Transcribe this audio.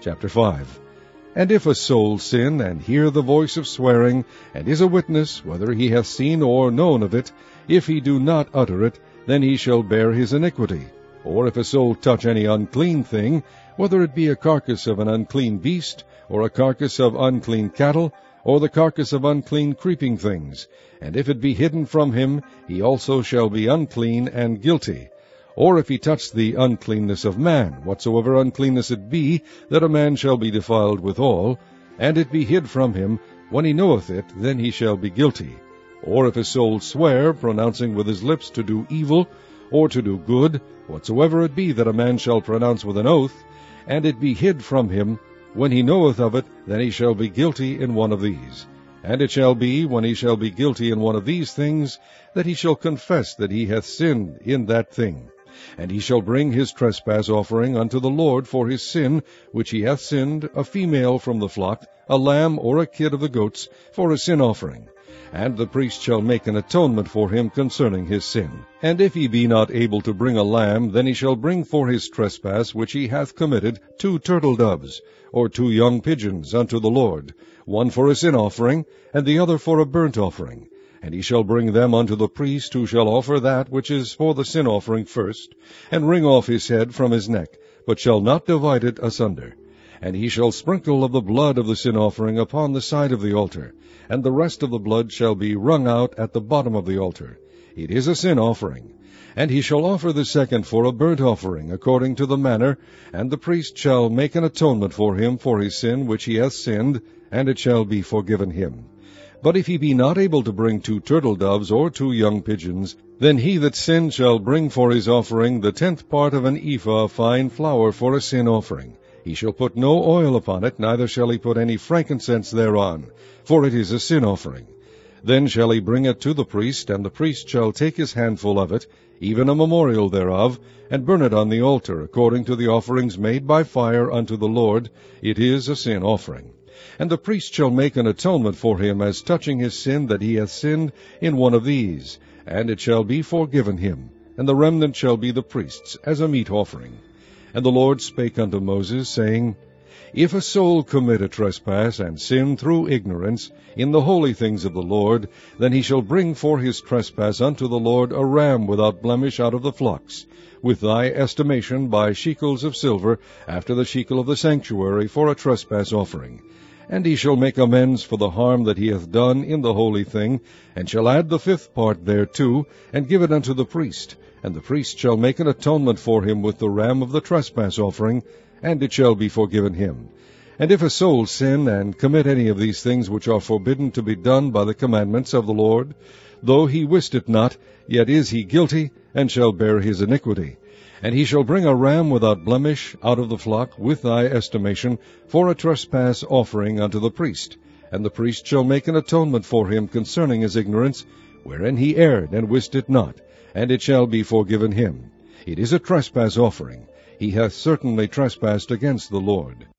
Chapter 5. And if a soul sin, and hear the voice of swearing, and is a witness, whether he hath seen or known of it, if he do not utter it, then he shall bear his iniquity. Or if a soul touch any unclean thing, whether it be a carcass of an unclean beast, or a carcass of unclean cattle, or the carcass of unclean creeping things, and if it be hidden from him, he also shall be unclean and guilty. Or if he touch the uncleanness of man, whatsoever uncleanness it be, that a man shall be defiled withal, and it be hid from him, when he knoweth it, then he shall be guilty. Or if a soul swear, pronouncing with his lips to do evil, or to do good, whatsoever it be that a man shall pronounce with an oath, and it be hid from him, when he knoweth of it, then he shall be guilty in one of these. And it shall be, when he shall be guilty in one of these things, that he shall confess that he hath sinned in that thing. And he shall bring his trespass offering unto the Lord for his sin, which he hath sinned, a female from the flock, a lamb or a kid of the goats, for a sin offering. And the priest shall make an atonement for him concerning his sin. And if he be not able to bring a lamb, then he shall bring for his trespass which he hath committed 2 turtle doves, or 2 young pigeons unto the Lord, one for a sin offering, and the other for a burnt offering. And he shall bring them unto the priest, who shall offer that which is for the sin offering first, and wring off his head from his neck, but shall not divide it asunder. And he shall sprinkle of the blood of the sin offering upon the side of the altar, and the rest of the blood shall be wrung out at the bottom of the altar. It is a sin offering. And he shall offer the second for a burnt offering, according to the manner, and the priest shall make an atonement for him for his sin which he hath sinned, and it shall be forgiven him. But if he be not able to bring 2 turtle doves or 2 young pigeons, then he that sinned shall bring for his offering the 10th part of an ephah of fine flour for a sin offering. He shall put no oil upon it, neither shall he put any frankincense thereon, for it is a sin offering. Then shall he bring it to the priest, and the priest shall take his handful of it, even a memorial thereof, and burn it on the altar, according to the offerings made by fire unto the Lord. It is a sin offering. And the priest shall make an atonement for him as touching his sin that he hath sinned in one of these, and it shall be forgiven him, and the remnant shall be the priest's, as a meat offering. And the Lord spake unto Moses, saying, If a soul commit a trespass, and sin through ignorance, in the holy things of the Lord, then he shall bring for his trespass unto the Lord a ram without blemish out of the flocks, with thy estimation by shekels of silver, after the shekel of the sanctuary, for a trespass offering. And he shall make amends for the harm that he hath done in the holy thing, and shall add the 5th part thereto, and give it unto the priest. And the priest shall make an atonement for him with the ram of the trespass offering, and it shall be forgiven him. And if a soul sin, and commit any of these things which are forbidden to be done by the commandments of the Lord, though he wist it not, yet is he guilty, and shall bear his iniquity. And he shall bring a ram without blemish out of the flock, with thy estimation, for a trespass offering unto the priest. And the priest shall make an atonement for him concerning his ignorance, wherein he erred and wist it not, and it shall be forgiven him. It is a trespass offering. He hath certainly trespassed against the Lord.